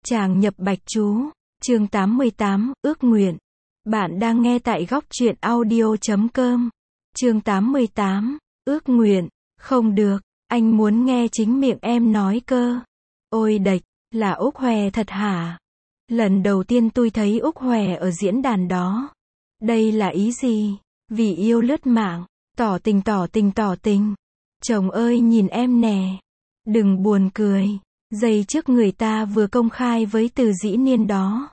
Tràng nhập bạch chú, chương 88, ước nguyện. Bạn đang nghe tại góc truyện audio.com. Chương 88, ước nguyện. Không được, anh muốn nghe chính miệng em nói cơ. Ôi đệch, là Úc Hòe thật hả? Lần đầu tiên tôi thấy Úc Hòe ở diễn đàn đó. Đây là ý gì? Vì yêu lướt mạng, tỏ tình. Chồng ơi nhìn em nè. Đừng buồn cười. Giây trước người ta vừa công khai với Từ Dĩ Niên đó.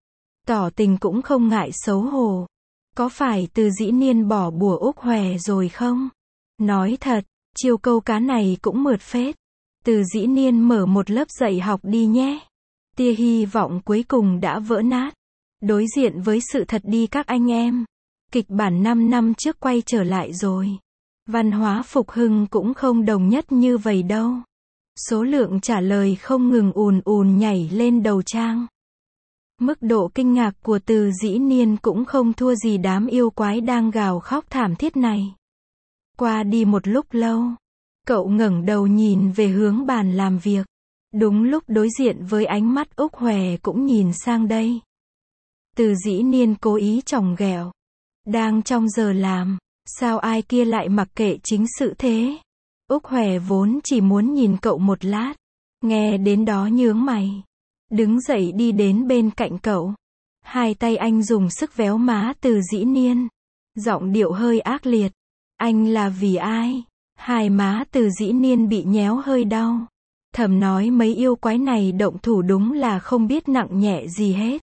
Tỏ tình cũng không ngại xấu hổ. Có phải Từ Dĩ Niên bỏ bùa Úc Hòe rồi không? Nói thật, chiêu câu cá này cũng mượt phết. Từ Dĩ Niên mở một lớp dạy học đi nhé. Tia hy vọng cuối cùng đã vỡ nát. Đối diện với sự thật đi các anh em. Kịch bản 5 năm trước quay trở lại rồi. Văn hóa phục hưng cũng không đồng nhất như vậy đâu. Số lượng trả lời không ngừng ùn nhảy lên đầu trang. Mức độ kinh ngạc của Từ Dĩ Niên cũng không thua gì đám yêu quái đang gào khóc thảm thiết này. Qua đi một lúc lâu, cậu ngẩng đầu nhìn về hướng bàn làm việc. Đúng lúc đối diện với ánh mắt Úc Hòe cũng nhìn sang đây. Từ Dĩ Niên cố ý chòng ghẹo. Đang trong giờ làm, sao ai kia lại mặc kệ chính sự thế? Úc Hòe vốn chỉ muốn nhìn cậu một lát. Nghe đến đó nhướng mày. Đứng dậy đi đến bên cạnh cậu. Hai tay anh dùng sức véo má Từ Dĩ Niên. Giọng điệu hơi ác liệt. Anh là vì ai? Hai má Từ Dĩ Niên bị nhéo hơi đau. Thầm nói mấy yêu quái này động thủ đúng là không biết nặng nhẹ gì hết.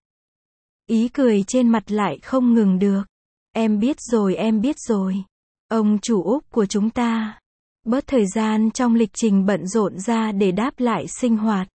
Ý cười trên mặt lại không ngừng được. Em biết rồi. Ông chủ Úc của chúng ta. Bớt thời gian trong lịch trình bận rộn ra để đáp lại sinh hoạt.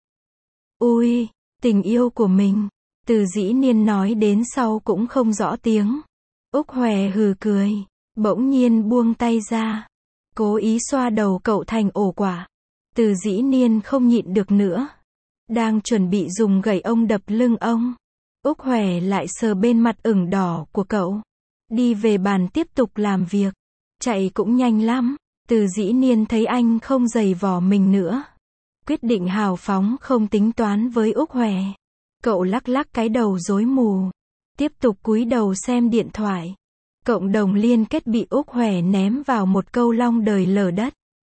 Ui, tình yêu của mình. Từ Dĩ Niên nói đến sau cũng không rõ tiếng. Úc Hòe hừ cười. Bỗng nhiên buông tay ra. Cố ý xoa đầu cậu thành ổ quả. Từ Dĩ Niên không nhịn được nữa. Đang chuẩn bị dùng gậy ông đập lưng ông. Úc Hòe lại sờ bên mặt ửng đỏ của cậu. Đi về bàn tiếp tục làm việc. Chạy cũng nhanh lắm. Từ Dĩ Niên thấy anh không giày vò mình nữa. Quyết định hào phóng không tính toán với Úc Hòe. Cậu lắc lắc cái đầu rối mù. Tiếp tục cúi đầu xem điện thoại. Cộng đồng liên kết bị Úc Hòe ném vào một câu long đời lở đất.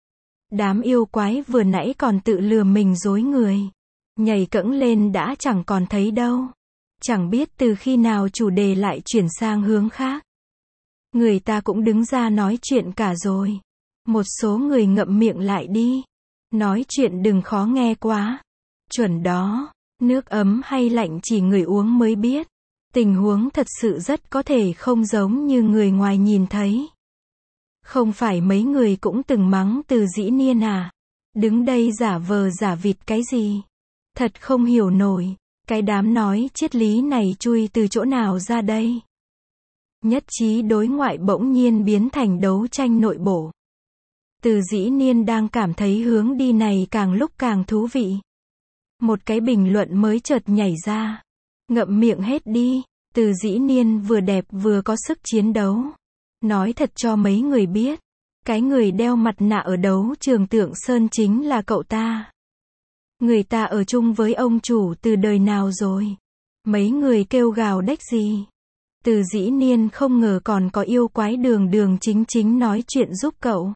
Đám yêu quái vừa nãy còn tự lừa mình dối người. Nhảy cẫng lên đã chẳng còn thấy đâu. Chẳng biết từ khi nào chủ đề lại chuyển sang hướng khác. Người ta cũng đứng ra nói chuyện cả rồi. Một số người ngậm miệng lại đi. Nói chuyện đừng khó nghe quá. Chuẩn đó. Nước ấm hay lạnh chỉ người uống mới biết. Tình huống thật sự rất có thể không giống như người ngoài nhìn thấy. Không phải mấy người cũng từng mắng Từ Dĩ Niên à? Đứng đây giả vờ giả vịt cái gì? Thật không hiểu nổi. Cái đám nói triết lý này chui từ chỗ nào ra đây? Nhất trí đối ngoại bỗng nhiên biến thành đấu tranh nội bộ. Từ Dĩ Niên đang cảm thấy hướng đi này càng lúc càng thú vị. Một cái bình luận mới chợt nhảy ra. Ngậm miệng hết đi. Từ Dĩ Niên vừa đẹp vừa có sức chiến đấu. Nói thật cho mấy người biết. Cái người đeo mặt nạ ở đấu trường Tượng Sơn chính là cậu ta. Người ta ở chung với ông chủ từ đời nào rồi. Mấy người kêu gào đếch gì. Từ Dĩ Niên không ngờ còn có yêu quái đường chính nói chuyện giúp cậu.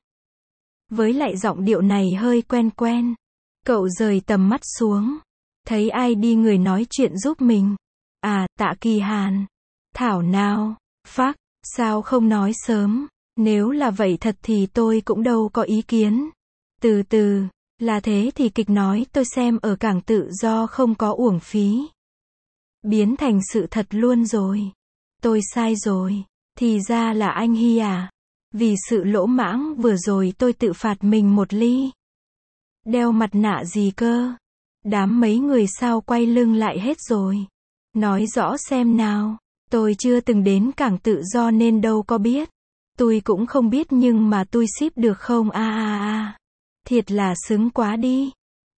Với lại giọng điệu này hơi quen. Cậu rời tầm mắt xuống. Thấy ai đi người nói chuyện giúp mình. À, Tạ Kỳ Hàn. Thảo nào. Phác, sao không nói sớm. Nếu là vậy thật thì tôi cũng đâu có ý kiến. Từ từ, là thế thì kịch nói tôi xem ở Cảng Tự Do không có uổng phí. Biến thành sự thật luôn rồi. Tôi sai rồi. Thì ra là anh Hy à. Vì sự lỗ mãng vừa rồi tôi tự phạt mình một ly. Đeo mặt nạ gì cơ? Đám mấy người sao quay lưng lại hết rồi. Nói rõ xem nào. Tôi chưa từng đến Cảng Tự Do nên đâu có biết. Tôi cũng không biết nhưng mà tôi ship được không Thiệt là xứng quá đi.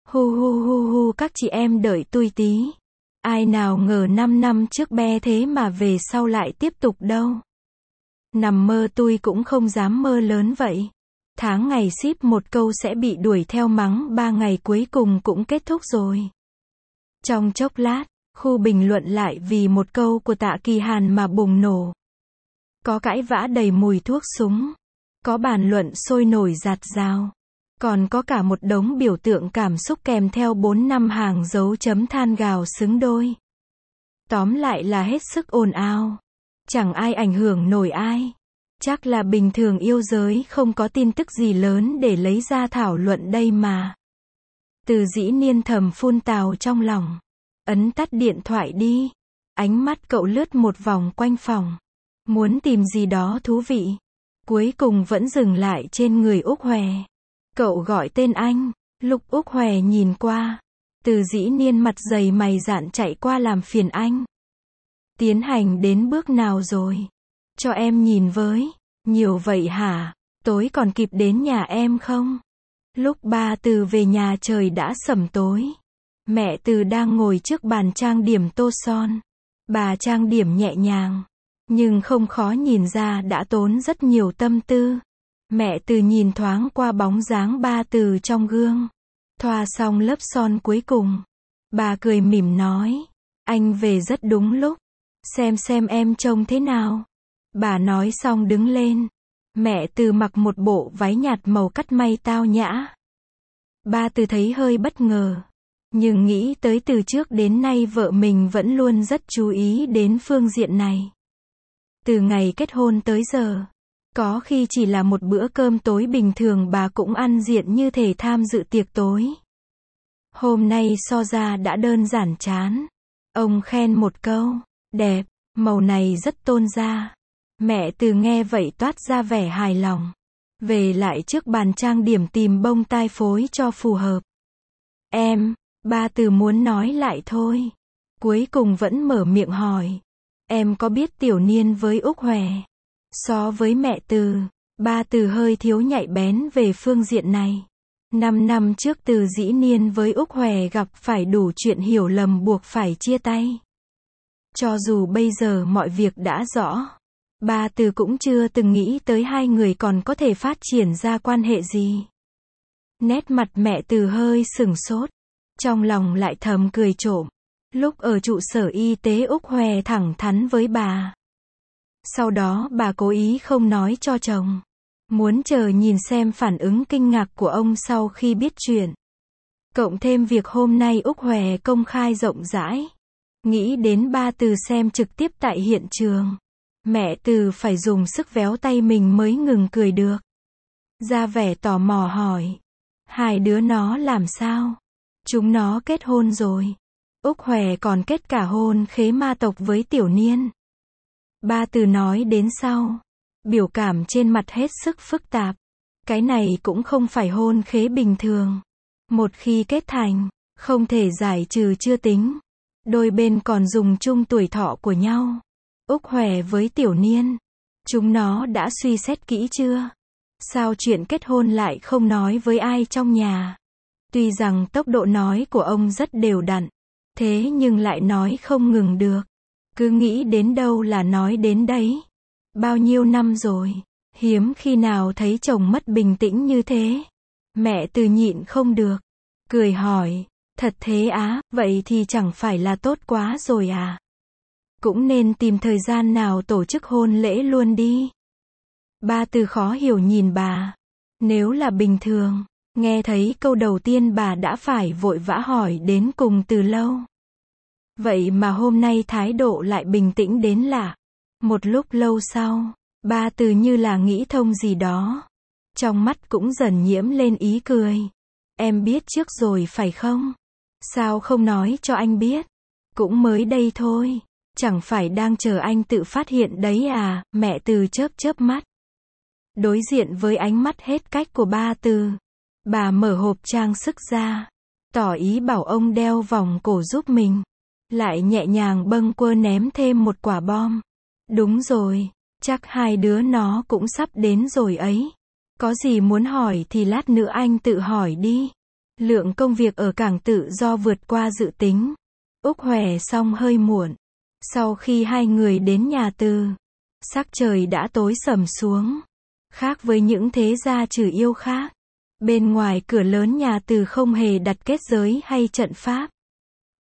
Hu các chị em đợi tôi tí. Ai nào ngờ 5 năm trước be thế mà về sau lại tiếp tục đâu. Nằm mơ tôi cũng không dám mơ lớn vậy. Tháng ngày ship một câu sẽ bị đuổi theo mắng 3 ngày cuối cùng cũng kết thúc rồi. Trong chốc lát, khu bình luận lại vì một câu của Tạ Kỳ Hàn mà bùng nổ. Có cãi vã đầy mùi thuốc súng. Có bàn luận sôi nổi rạt rào. Còn có cả một đống biểu tượng cảm xúc kèm theo 4-5 hàng dấu chấm than gào xứng đôi. Tóm lại là hết sức ồn ào. Chẳng ai ảnh hưởng nổi ai. Chắc là bình thường yêu giới không có tin tức gì lớn để lấy ra thảo luận đây mà. Từ Dĩ Niên thầm phun tào trong lòng. Ấn tắt điện thoại đi. Ánh mắt cậu lướt một vòng quanh phòng. Muốn tìm gì đó thú vị. Cuối cùng vẫn dừng lại trên người Úc Hòe. Cậu gọi tên anh. Lúc Úc Hòe nhìn qua, Từ Dĩ Niên mặt dày mày dạn chạy qua làm phiền anh. Tiến hành đến bước nào rồi? Cho em nhìn với. Nhiều vậy hả? Tối còn kịp đến nhà em không? Lúc ba Từ về nhà trời đã sẩm tối. Mẹ Từ đang ngồi trước bàn trang điểm tô son. Bà trang điểm nhẹ nhàng, nhưng không khó nhìn ra đã tốn rất nhiều tâm tư. Mẹ Từ nhìn thoáng qua bóng dáng ba Từ trong gương. Thoa xong lớp son cuối cùng. Bà cười mỉm nói. Anh về rất đúng lúc. Xem em trông thế nào. Bà nói xong đứng lên. Mẹ Từ mặc một bộ váy nhạt màu cắt may tao nhã. Ba Từ thấy hơi bất ngờ. Nhưng nghĩ tới từ trước đến nay vợ mình vẫn luôn rất chú ý đến phương diện này. Từ ngày kết hôn tới giờ, có khi chỉ là một bữa cơm tối bình thường bà cũng ăn diện như thể tham dự tiệc tối. Hôm nay so ra đã đơn giản chán. Ông khen một câu, đẹp, màu này rất tôn da. Mẹ Từ nghe vậy toát ra vẻ hài lòng. Về lại trước bàn trang điểm tìm bông tai phối cho phù hợp. Ba Từ muốn nói lại thôi. Cuối cùng vẫn mở miệng hỏi. Em có biết Tiểu Niên với Úc Hòe? So với mẹ Từ, ba Từ hơi thiếu nhạy bén về phương diện này. 5 năm trước Từ Dĩ Niên với Úc Hòe gặp phải đủ chuyện hiểu lầm buộc phải chia tay. Cho dù bây giờ mọi việc đã rõ, ba Từ cũng chưa từng nghĩ tới hai người còn có thể phát triển ra quan hệ gì. Nét mặt mẹ Từ hơi sửng sốt. Trong lòng lại thầm cười trộm. Lúc ở trụ sở y tế Úc Hòe thẳng thắn với bà. Sau đó bà cố ý không nói cho chồng. Muốn chờ nhìn xem phản ứng kinh ngạc của ông sau khi biết chuyện. Cộng thêm việc hôm nay Úc Hòe công khai rộng rãi. Nghĩ đến ba Từ xem trực tiếp tại hiện trường. Mẹ Từ phải dùng sức véo tay mình mới ngừng cười được. Ra vẻ tò mò hỏi. Hai đứa nó làm sao? Chúng nó kết hôn rồi. Úc Hòe còn kết cả hôn khế ma tộc với Tiểu Niên. Ba Từ nói đến sau. Biểu cảm trên mặt hết sức phức tạp. Cái này cũng không phải hôn khế bình thường. Một khi kết thành, không thể giải trừ chưa tính. Đôi bên còn dùng chung tuổi thọ của nhau. Úc Hòe với Tiểu Niên. Chúng nó đã suy xét kỹ chưa? Sao chuyện kết hôn lại không nói với ai trong nhà? Tuy rằng tốc độ nói của ông rất đều đặn, thế nhưng lại nói không ngừng được. Cứ nghĩ đến đâu là nói đến đấy. Bao nhiêu năm rồi, hiếm khi nào thấy chồng mất bình tĩnh như thế. Mẹ Từ nhịn không được, cười hỏi, thật thế á, vậy thì chẳng phải là tốt quá rồi à? Cũng nên tìm thời gian nào tổ chức hôn lễ luôn đi. Ba Từ khó hiểu nhìn bà. Nếu là bình thường, nghe thấy câu đầu tiên bà đã phải vội vã hỏi đến cùng từ lâu. Vậy mà hôm nay thái độ lại bình tĩnh đến lạ. Một lúc lâu sau, ba Từ như là nghĩ thông gì đó. Trong mắt cũng dần nhiễm lên ý cười. Em biết trước rồi phải không? Sao không nói cho anh biết? Cũng mới đây thôi. Chẳng phải đang chờ anh tự phát hiện đấy à? Mẹ Từ chớp chớp mắt. Đối diện với ánh mắt hết cách của ba Từ, bà mở hộp trang sức ra, tỏ ý bảo ông đeo vòng cổ giúp mình. Lại nhẹ nhàng bâng quơ ném thêm một quả bom. Đúng rồi, chắc hai đứa nó cũng sắp đến rồi ấy. Có gì muốn hỏi thì lát nữa anh tự hỏi đi. Lượng công việc ở cảng tự do vượt qua dự tính. Úc Hòe xong hơi muộn. Sau khi hai người đến nhà Từ, sắc trời đã tối sầm xuống. Khác với những thế gia trừ yêu khác, bên ngoài cửa lớn nhà Từ không hề đặt kết giới hay trận pháp.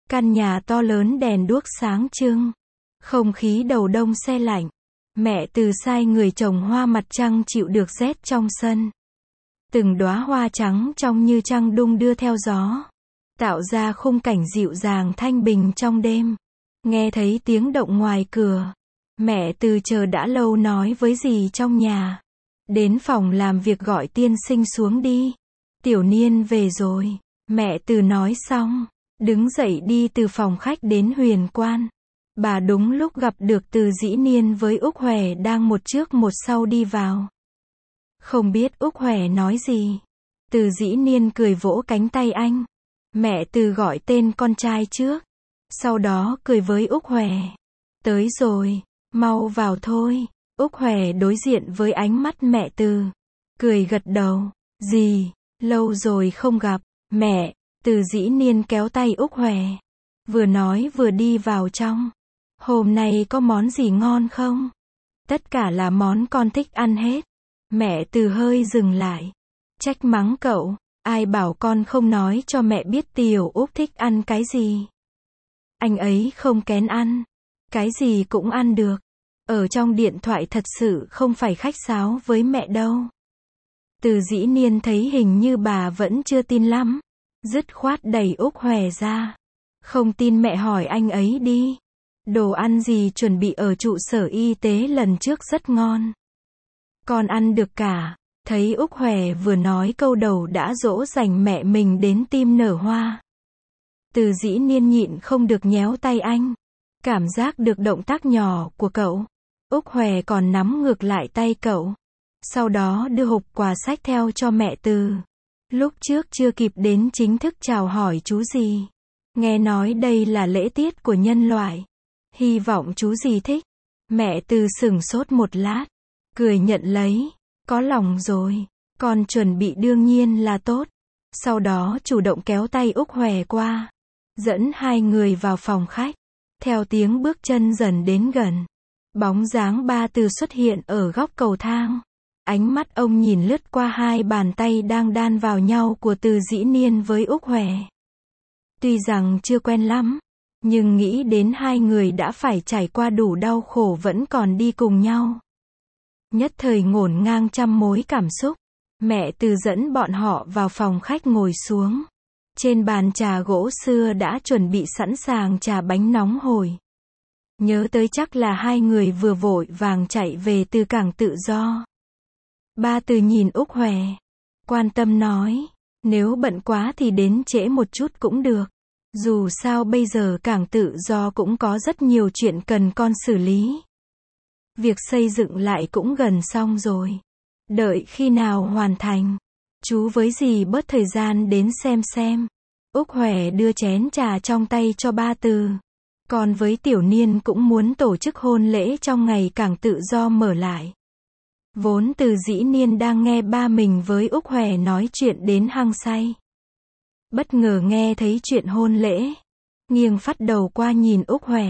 Căn nhà to lớn đèn đuốc sáng trưng. Không khí đầu đông se lạnh. Mẹ Từ sai người trồng hoa mặt trăng chịu được rét trong sân. Từng đóa hoa trắng trong như trăng đung đưa theo gió, tạo ra khung cảnh dịu dàng thanh bình trong đêm. Nghe thấy tiếng động ngoài cửa, mẹ Từ chờ đã lâu nói với dì trong nhà. Đến phòng làm việc gọi tiên sinh xuống đi. Tiểu Niên về rồi. Mẹ Từ nói xong, đứng dậy đi từ phòng khách đến Huyền Quan. Bà đúng lúc gặp được Từ Dĩ Niên với Úc Hòe đang một trước một sau đi vào. Không biết Úc Hòe nói gì. Từ Dĩ Niên cười vỗ cánh tay anh. Mẹ Từ gọi tên con trai trước. Sau đó cười với Úc Hòe. Tới rồi, mau vào thôi. Úc Hòe đối diện với ánh mắt mẹ Từ. Cười gật đầu. Dì, lâu rồi không gặp. Mẹ. Từ Dĩ Niên kéo tay Úc Hòe. Vừa nói vừa đi vào trong. Hôm nay có món gì ngon không? Tất cả là món con thích ăn hết. Mẹ Từ hơi dừng lại. Trách mắng cậu. Ai bảo con không nói cho mẹ biết Tiểu Úc thích ăn cái gì. Anh ấy không kén ăn. Cái gì cũng ăn được. Ở trong điện thoại thật sự không phải khách sáo với mẹ đâu. Từ Dĩ Niên thấy hình như bà vẫn chưa tin lắm. Dứt khoát đẩy Úc Hòe ra. Không tin mẹ hỏi anh ấy đi. Đồ ăn gì chuẩn bị ở trụ sở y tế lần trước rất ngon. Con ăn được cả. Thấy Úc Hòe vừa nói câu đầu đã dỗ dành mẹ mình đến tim nở hoa. Từ Dĩ Niên nhịn không được nhéo tay anh. Cảm giác được động tác nhỏ của cậu. Úc Hòe còn nắm ngược lại tay cậu. Sau đó đưa hộp quà sách theo cho mẹ Từ. Lúc trước chưa kịp đến chính thức chào hỏi chú gì. Nghe nói đây là lễ tiết của nhân loại. Hy vọng chú gì thích. Mẹ Từ sửng sốt một lát. Cười nhận lấy. Có lòng rồi. Con chuẩn bị đương nhiên là tốt. Sau đó chủ động kéo tay Úc Hòe qua. Dẫn hai người vào phòng khách. Theo tiếng bước chân dần đến gần. Bóng dáng ba Từ xuất hiện ở góc cầu thang. Ánh mắt ông nhìn lướt qua hai bàn tay đang đan vào nhau của Từ Dĩ Niên với Úc Hòe. Tuy rằng chưa quen lắm, nhưng nghĩ đến hai người đã phải trải qua đủ đau khổ vẫn còn đi cùng nhau. Nhất thời ngổn ngang trăm mối cảm xúc. Mẹ Từ dẫn bọn họ vào phòng khách ngồi xuống. Trên bàn trà gỗ xưa đã chuẩn bị sẵn sàng trà bánh nóng hổi. Nhớ tới chắc là hai người vừa vội vàng chạy về từ cảng tự do. Ba Từ nhìn Úc Hòe. Quan tâm nói. Nếu bận quá thì đến trễ một chút cũng được. Dù sao bây giờ cảng tự do cũng có rất nhiều chuyện cần con xử lý. Việc xây dựng lại cũng gần xong rồi. Đợi khi nào hoàn thành, chú với dì bớt thời gian đến xem. Úc Hòe đưa chén trà trong tay cho ba Từ. Còn với Tiểu Niên cũng muốn tổ chức hôn lễ trong ngày cảng tự do mở lại. Vốn Từ Dĩ Niên đang nghe ba mình với Úc Hòe nói chuyện đến hăng say. Bất ngờ nghe thấy chuyện hôn lễ. Nghiêng phát đầu qua nhìn Úc Hòe.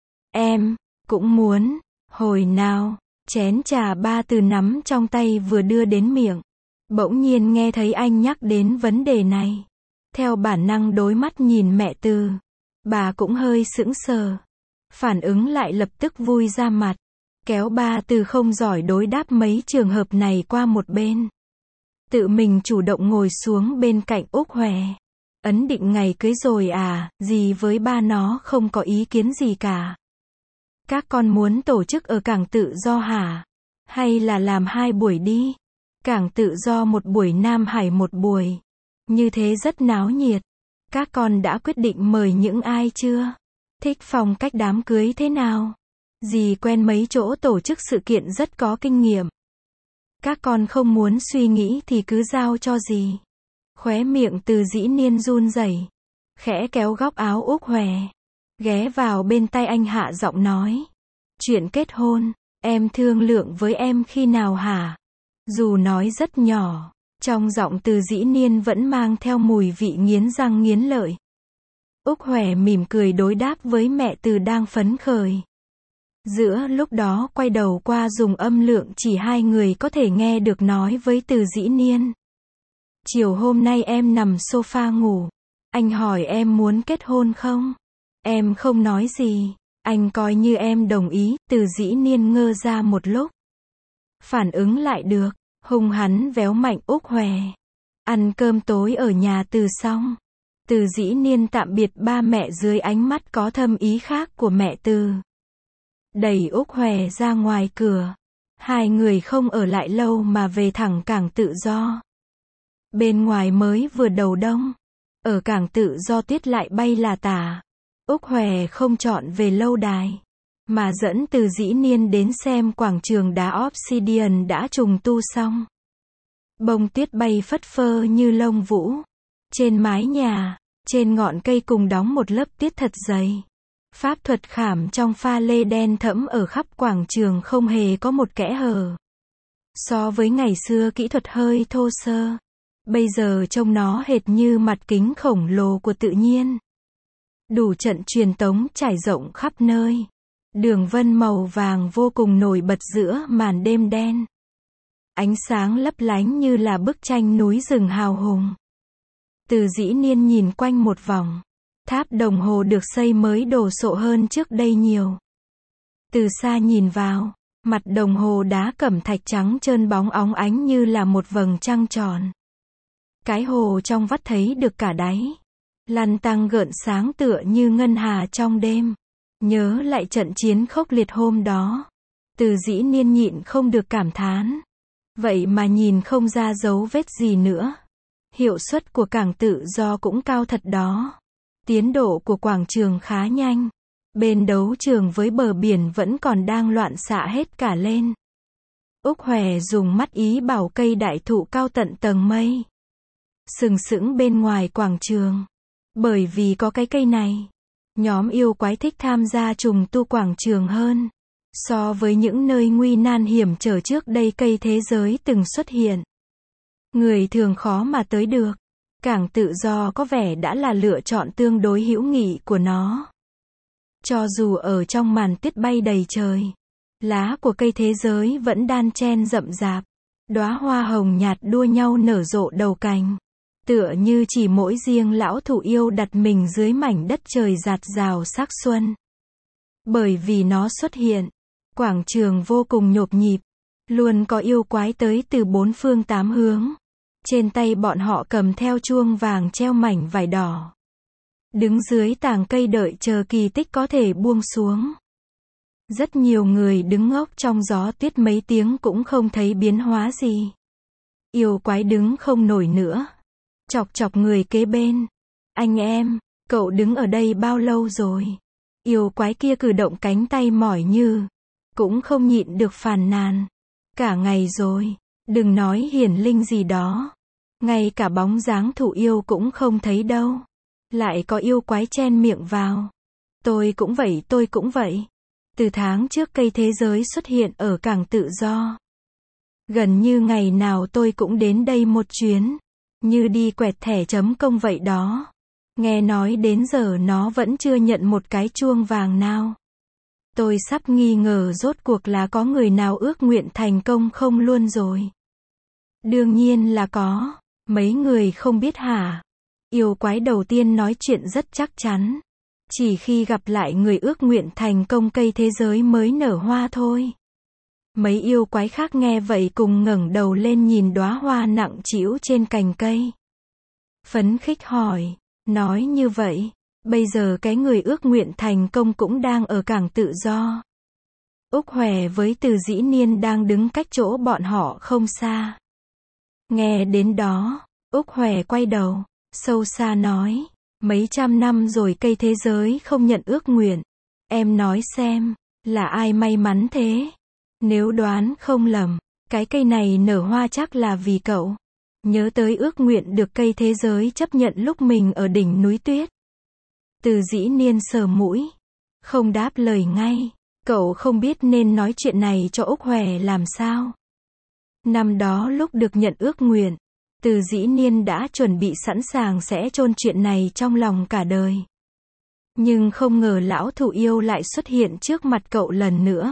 Em, cũng muốn. Hồi nào, chén trà ba Từ nắm trong tay vừa đưa đến miệng. Bỗng nhiên nghe thấy anh nhắc đến vấn đề này. Theo bản năng đối mắt nhìn mẹ Từ. Bà cũng hơi sững sờ. Phản ứng lại lập tức vui ra mặt. Kéo ba Từ không giỏi đối đáp mấy trường hợp này qua một bên. Tự mình chủ động ngồi xuống bên cạnh Úc Hòe. Ấn định ngày cưới rồi à, dì với ba nó không có ý kiến gì cả. Các con muốn tổ chức ở cảng tự do hả? Hay là làm hai buổi đi? Cảng tự do một buổi, Nam Hải một buổi. Như thế rất náo nhiệt. Các con đã quyết định mời những ai chưa? Thích phong cách đám cưới thế nào? Dì quen mấy chỗ tổ chức sự kiện rất có kinh nghiệm. Các con không muốn suy nghĩ thì cứ giao cho dì. Khóe miệng Từ Dĩ Niên run rẩy, khẽ kéo góc áo Úc Hòe, ghé vào bên tai anh hạ giọng nói. Chuyện kết hôn, em thương lượng với em khi nào hả? Dù nói rất nhỏ, trong giọng Từ Dĩ Niên vẫn mang theo mùi vị nghiến răng nghiến lợi. Úc Hòe mỉm cười đối đáp với mẹ Từ đang phấn khởi. Giữa lúc đó quay đầu qua dùng âm lượng chỉ hai người có thể nghe được nói với Từ Dĩ Niên. Chiều hôm nay em nằm sofa ngủ. Anh hỏi em muốn kết hôn không? Em không nói gì. Anh coi như em đồng ý. Từ Dĩ Niên ngơ ra một lúc. Phản ứng lại được. Hung hắn véo mạnh Úc Hòe. Ăn cơm tối ở nhà Từ xong. Từ Dĩ Niên tạm biệt ba mẹ dưới ánh mắt có thâm ý khác của mẹ Từ. Đẩy Úc Hòe ra ngoài cửa. Hai người không ở lại lâu mà về thẳng cảng Tự Do. Bên ngoài mới vừa đầu đông. Ở cảng Tự Do tuyết lại bay là tả. Úc Hòe không chọn về lâu đài, mà dẫn Từ Dĩ Niên đến xem quảng trường đá Obsidian đã trùng tu xong. Bông tuyết bay phất phơ như lông vũ. Trên mái nhà, trên ngọn cây cùng đóng một lớp tuyết thật dày. Pháp thuật khảm trong pha lê đen thẫm ở khắp quảng trường không hề có một kẽ hở. So với ngày xưa kỹ thuật hơi thô sơ. Bây giờ trông nó hệt như mặt kính khổng lồ của tự nhiên. Đủ trận truyền tống trải rộng khắp nơi. Đường vân màu vàng vô cùng nổi bật giữa màn đêm đen. Ánh sáng lấp lánh như là bức tranh núi rừng hào hùng. Từ Dĩ Niên nhìn quanh một vòng. Tháp đồng hồ được xây mới đồ sộ hơn trước đây nhiều. Từ xa nhìn vào, mặt đồng hồ đá cẩm thạch trắng trơn bóng óng ánh như là một vầng trăng tròn. Cái hồ trong vắt thấy được cả đáy. Lăn tăn gợn sáng tựa như ngân hà trong đêm. Nhớ lại trận chiến khốc liệt hôm đó. Từ Dĩ Niên nhịn không được cảm thán. Vậy mà nhìn không ra dấu vết gì nữa. Hiệu suất của cảng Tự Do cũng cao thật đó. Tiến độ của quảng trường khá nhanh. Bên đấu trường với bờ biển vẫn còn đang loạn xạ hết cả lên. Úc Hòe dùng mắt ý bảo cây đại thụ cao tận tầng mây. Sừng sững bên ngoài quảng trường. Bởi vì có cái cây này, nhóm yêu quái thích tham gia trùng tu quảng trường hơn. So với những nơi nguy nan hiểm trở trước đây cây thế giới từng xuất hiện. Người thường khó mà tới được. Cảng Tự Do có vẻ đã là lựa chọn tương đối hữu nghị của nó. Cho dù ở trong màn tuyết bay đầy trời, lá của cây thế giới vẫn đan chen rậm rạp. Đóa hoa hồng nhạt đua nhau nở rộ đầu cành. Tựa như chỉ mỗi riêng lão thụ yêu đặt mình dưới mảnh đất trời rạt rào sắc xuân. Bởi vì nó xuất hiện, quảng trường vô cùng nhộp nhịp. Luôn có yêu quái tới từ bốn phương tám hướng. Trên tay bọn họ cầm theo chuông vàng treo mảnh vải đỏ. Đứng dưới tàng cây đợi chờ kỳ tích có thể buông xuống. Rất nhiều người đứng ngốc trong gió tuyết mấy tiếng cũng không thấy biến hóa gì. Yêu quái đứng không nổi nữa. Chọc chọc người kế bên. Anh em, cậu đứng ở đây bao lâu rồi? Yêu quái kia cử động cánh tay mỏi như. Cũng không nhịn được phàn nàn. Cả ngày rồi, đừng nói hiển linh gì đó. Ngay cả bóng dáng thụ yêu cũng không thấy đâu. Lại có yêu quái chen miệng vào. Tôi cũng vậy, tôi cũng vậy. Từ tháng trước cây thế giới xuất hiện ở cảng Tự Do. Gần như ngày nào tôi cũng đến đây một chuyến. Như đi quẹt thẻ chấm công vậy đó. Nghe nói đến giờ nó vẫn chưa nhận một cái chuông vàng nào. Tôi sắp nghi ngờ rốt cuộc là có người nào ước nguyện thành công không luôn rồi. Đương nhiên là có. Mấy người không biết hả? Yêu quái đầu tiên nói chuyện rất chắc chắn. Chỉ khi gặp lại người ước nguyện thành công cây thế giới mới nở hoa thôi. Mấy yêu quái khác nghe vậy cùng ngẩng đầu lên nhìn đóa hoa nặng trĩu trên cành cây. Phấn khích hỏi, nói như vậy, bây giờ cái người ước nguyện thành công cũng đang ở cảng Tự Do. Úc Hòe với Từ Dĩ Niên đang đứng cách chỗ bọn họ không xa. Nghe đến đó, Úc Hòe quay đầu, sâu xa nói, mấy trăm năm rồi cây thế giới không nhận ước nguyện. Em nói xem, là ai may mắn thế? Nếu đoán không lầm, cái cây này nở hoa chắc là vì cậu. Nhớ tới ước nguyện được cây thế giới chấp nhận lúc mình ở đỉnh núi tuyết. Từ Dĩ Niên sờ mũi, không đáp lời ngay. Cậu không biết nên nói chuyện này cho Úc Hòe làm sao. Năm đó lúc được nhận ước nguyện, Từ Dĩ Niên đã chuẩn bị sẵn sàng sẽ chôn chuyện này trong lòng cả đời. Nhưng không ngờ lão thụ yêu lại xuất hiện trước mặt cậu lần nữa.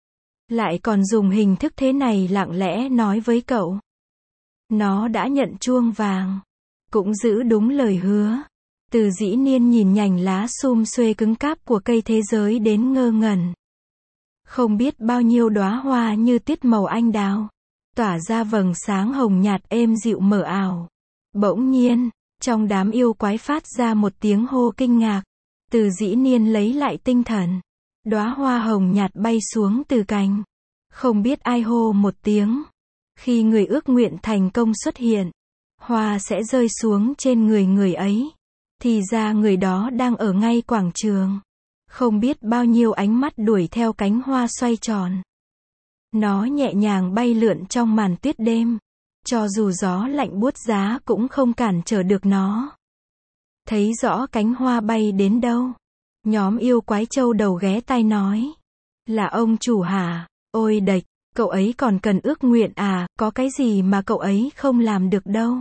Lại còn dùng hình thức thế này lặng lẽ nói với cậu. Nó đã nhận chuông vàng. Cũng giữ đúng lời hứa. Từ Dĩ Niên nhìn nhành lá sum xuê cứng cáp của cây thế giới đến ngơ ngẩn. Không biết bao nhiêu đóa hoa như tuyết màu anh đào, tỏa ra vầng sáng hồng nhạt êm dịu mờ ảo. Bỗng nhiên, trong đám yêu quái phát ra một tiếng hô kinh ngạc. Từ Dĩ Niên lấy lại tinh thần. Đóa hoa hồng nhạt bay xuống từ cành. Không biết ai hô một tiếng. Khi người ước nguyện thành công xuất hiện, hoa sẽ rơi xuống trên người người ấy. Thì ra người đó đang ở ngay quảng trường. Không biết bao nhiêu ánh mắt đuổi theo cánh hoa xoay tròn. Nó nhẹ nhàng bay lượn trong màn tuyết đêm. Cho dù gió lạnh buốt giá cũng không cản trở được nó. Thấy rõ cánh hoa bay đến đâu. Nhóm yêu quái trâu đầu ghé tai nói. Là ông chủ hả? Ôi đệch, cậu ấy còn cần ước nguyện à, có cái gì mà cậu ấy không làm được đâu.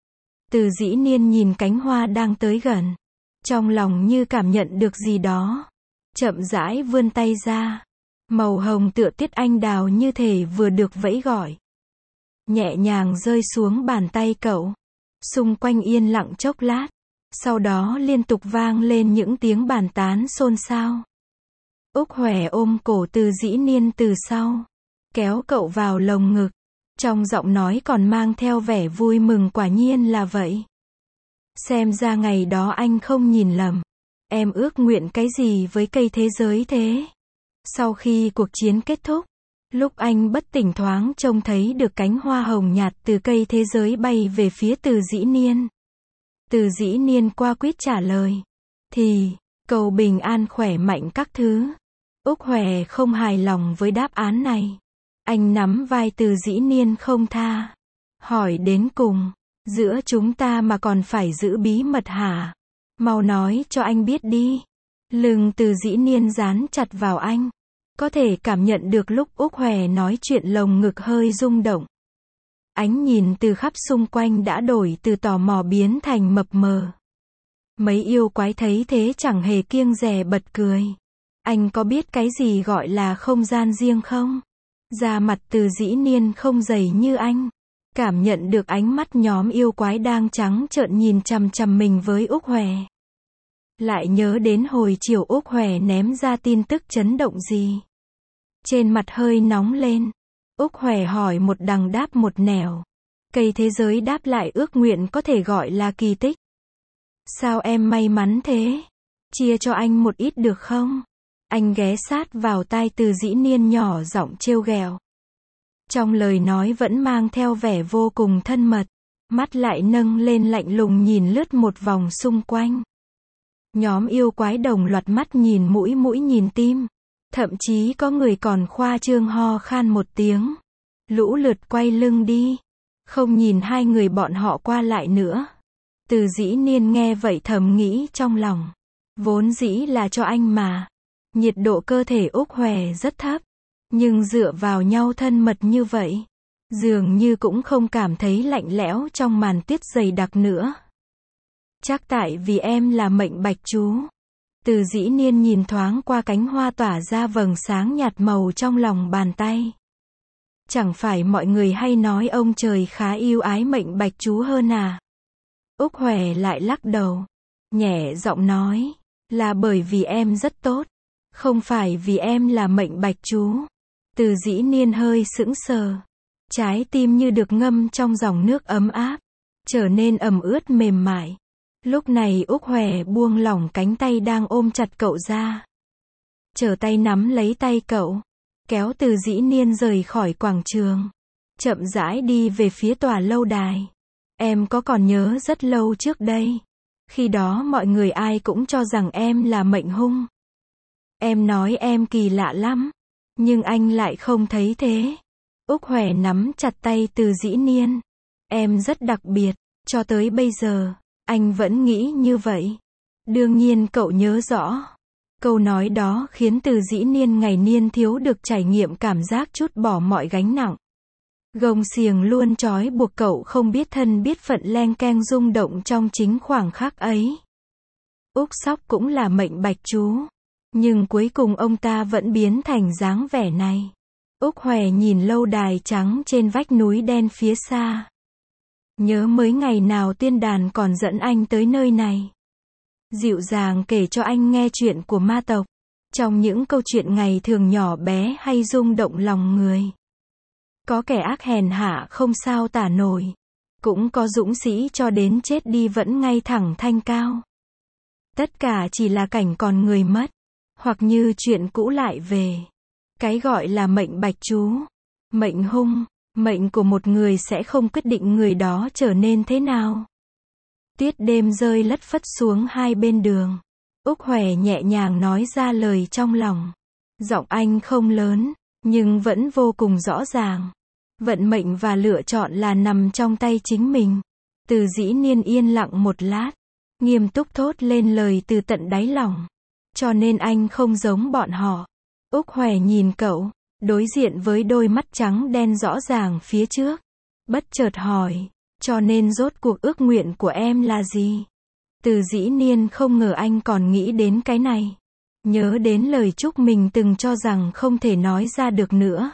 Từ Dĩ Niên nhìn cánh hoa đang tới gần. Trong lòng như cảm nhận được gì đó. Chậm rãi vươn tay ra. Màu hồng tựa tiết anh đào như thể vừa được vẫy gọi. Nhẹ nhàng rơi xuống bàn tay cậu. Xung quanh yên lặng chốc lát. Sau đó liên tục vang lên những tiếng bàn tán xôn xao. Úc Hòe ôm cổ Từ Dĩ Niên từ sau. Kéo cậu vào lồng ngực. Trong giọng nói còn mang theo vẻ vui mừng, quả nhiên là vậy. Xem ra ngày đó anh không nhìn lầm. Em ước nguyện cái gì với cây thế giới thế? Sau khi cuộc chiến kết thúc, lúc anh bất tỉnh thoáng trông thấy được cánh hoa hồng nhạt từ cây thế giới bay về phía Từ Dĩ Niên. Từ Dĩ Niên qua quýt trả lời. Thì, cầu bình an khỏe mạnh các thứ. Úc Hòe không hài lòng với đáp án này. Anh nắm vai Từ Dĩ Niên không tha. Hỏi đến cùng, giữa chúng ta mà còn phải giữ bí mật hả? Mau nói cho anh biết đi. Lưng Từ Dĩ Niên dán chặt vào anh. Có thể cảm nhận được lúc Úc Hòe nói chuyện lồng ngực hơi rung động. Ánh nhìn từ khắp xung quanh đã đổi từ tò mò biến thành mập mờ. Mấy yêu quái thấy thế chẳng hề kiêng dè bật cười. Anh có biết cái gì gọi là không gian riêng không? Da mặt Từ Dĩ Niên không dày như anh. Cảm nhận được ánh mắt nhóm yêu quái đang trắng trợn nhìn chằm chằm mình với Úc Hòe. Lại nhớ đến hồi chiều Úc Hòe ném ra tin tức chấn động gì. Trên mặt hơi nóng lên. Úc Hòe hỏi một đằng đáp một nẻo. Cây thế giới đáp lại ước nguyện có thể gọi là kỳ tích. Sao em may mắn thế? Chia cho anh một ít được không? Anh ghé sát vào tai Từ Dĩ Niên nhỏ giọng trêu ghẹo. Trong lời nói vẫn mang theo vẻ vô cùng thân mật. Mắt lại nâng lên lạnh lùng nhìn lướt một vòng xung quanh. Nhóm yêu quái đồng loạt mắt nhìn mũi mũi nhìn tim. Thậm chí có người còn khoa trương ho khan một tiếng. Lũ lượt quay lưng đi. Không nhìn hai người bọn họ qua lại nữa. Từ Dĩ Niên nghe vậy thầm nghĩ trong lòng. Vốn dĩ là cho anh mà. Nhiệt độ cơ thể Úc Hòe rất thấp. Nhưng dựa vào nhau thân mật như vậy. Dường như cũng không cảm thấy lạnh lẽo trong màn tuyết dày đặc nữa. Chắc tại vì em là mệnh bạch chú. Từ Dĩ Niên nhìn thoáng qua cánh hoa tỏa ra vầng sáng nhạt màu trong lòng bàn tay. Chẳng phải mọi người hay nói ông trời khá yêu ái mệnh bạch chú hơn à? Úc Hòe lại lắc đầu. Nhẹ giọng nói. Là bởi vì em rất tốt. Không phải vì em là mệnh bạch chú. Từ Dĩ Niên hơi sững sờ. Trái tim như được ngâm trong dòng nước ấm áp. Trở nên ẩm ướt mềm mại. Lúc này Úc Hòe buông lỏng cánh tay đang ôm chặt cậu ra. Trở tay nắm lấy tay cậu. Kéo Từ Dĩ Niên rời khỏi quảng trường. Chậm rãi đi về phía tòa lâu đài. Em có còn nhớ rất lâu trước đây. Khi đó mọi người ai cũng cho rằng em là mệnh hung. Em nói em kỳ lạ lắm. Nhưng anh lại không thấy thế. Úc Hòe nắm chặt tay Từ Dĩ Niên. Em rất đặc biệt. Cho tới bây giờ, anh vẫn nghĩ như vậy. Đương nhiên cậu nhớ rõ. Câu nói đó khiến Từ Dĩ Niên ngày niên thiếu được trải nghiệm cảm giác trút bỏ mọi gánh nặng. Gông xiềng luôn trói buộc cậu không biết thân biết phận leng keng rung động trong chính khoảng khắc ấy. Úc Sóc cũng là mệnh bạch chú. Nhưng cuối cùng ông ta vẫn biến thành dáng vẻ này. Úc Hòe nhìn lâu đài trắng trên vách núi đen phía xa. Nhớ mới ngày nào tiên đàn còn dẫn anh tới nơi này. dịu dàng kể cho anh nghe chuyện của ma tộc. Trong những câu chuyện ngày thường nhỏ bé hay rung động lòng người. Có kẻ ác hèn hạ không sao tả nổi. Cũng có dũng sĩ cho đến chết đi vẫn ngay thẳng thanh cao. Tất cả chỉ là cảnh còn người mất. Hoặc như chuyện cũ lại về. Cái gọi là mệnh bạch chú. Mệnh hung. Mệnh của một người sẽ không quyết định người đó trở nên thế nào. Tuyết đêm rơi lất phất xuống hai bên đường. Úc Hòe nhẹ nhàng nói ra lời trong lòng. Giọng anh không lớn, nhưng vẫn vô cùng rõ ràng. Vận mệnh và lựa chọn là nằm trong tay chính mình. Từ Dĩ Niên yên lặng một lát, nghiêm túc thốt lên lời từ tận đáy lòng. Cho nên anh không giống bọn họ. Úc Hòe nhìn cậu, đối diện với đôi mắt trắng đen rõ ràng phía trước. Bất chợt hỏi, cho nên rốt cuộc ước nguyện của em là gì? Từ Dĩ Niên không ngờ anh còn nghĩ đến cái này. Nhớ đến lời chúc mình từng cho rằng không thể nói ra được nữa.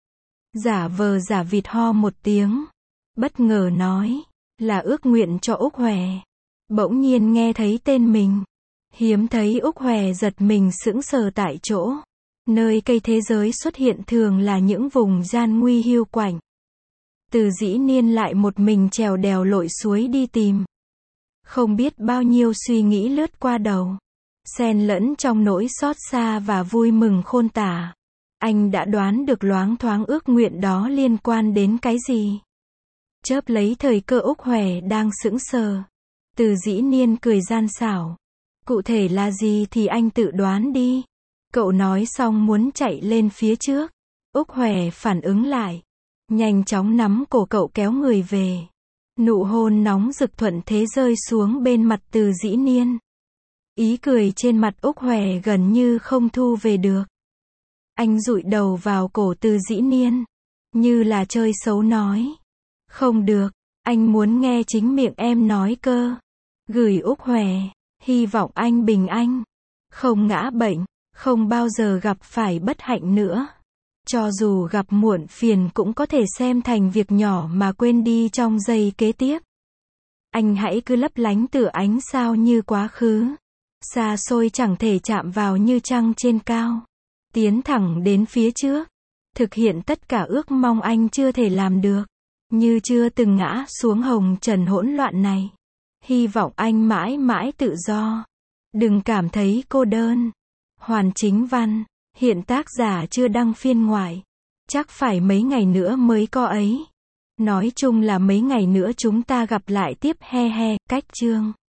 Giả vờ giả vịt ho một tiếng. Bất ngờ nói, là ước nguyện cho Úc Hòe. Bỗng nhiên nghe thấy tên mình. Hiếm thấy Úc Hòe giật mình sững sờ tại chỗ. Nơi cây thế giới xuất hiện thường là những vùng gian nguy hiu quạnh. Từ Dĩ Niên lại một mình trèo đèo lội suối đi tìm. Không biết bao nhiêu suy nghĩ lướt qua đầu. Xen lẫn trong nỗi xót xa và vui mừng khôn tả. Anh đã đoán được loáng thoáng ước nguyện đó liên quan đến cái gì. Chớp lấy thời cơ Úc Hòe đang sững sờ. Từ Dĩ Niên cười gian xảo. Cụ thể là gì thì anh tự đoán đi. Cậu nói xong muốn chạy lên phía trước. Úc Hòe phản ứng lại. Nhanh chóng nắm cổ cậu kéo người về. Nụ hôn nóng rực thuận thế rơi xuống bên mặt Từ Dĩ Niên. Ý cười trên mặt Úc Hòe gần như không thu về được. Anh dụi đầu vào cổ Từ Dĩ Niên. Như là chơi xấu nói. Không được, anh muốn nghe chính miệng em nói cơ. Gửi Úc Hòe, hy vọng anh bình an. Không ngã bệnh, không bao giờ gặp phải bất hạnh nữa. Cho dù gặp muộn phiền cũng có thể xem thành việc nhỏ mà quên đi trong giây kế tiếp. Anh hãy cứ lấp lánh tựa ánh sao như quá khứ. Xa xôi chẳng thể chạm vào như trăng trên cao. Tiến thẳng đến phía trước. Thực hiện tất cả ước mong anh chưa thể làm được. Như chưa từng ngã xuống hồng trần hỗn loạn này. Hy vọng anh mãi mãi tự do. Đừng cảm thấy cô đơn. Hoàn Chính Văn. Hiện tác giả chưa đăng phiên ngoại. Chắc phải mấy ngày nữa mới có ấy. Nói chung là mấy ngày nữa chúng ta gặp lại tiếp he he, cách chương.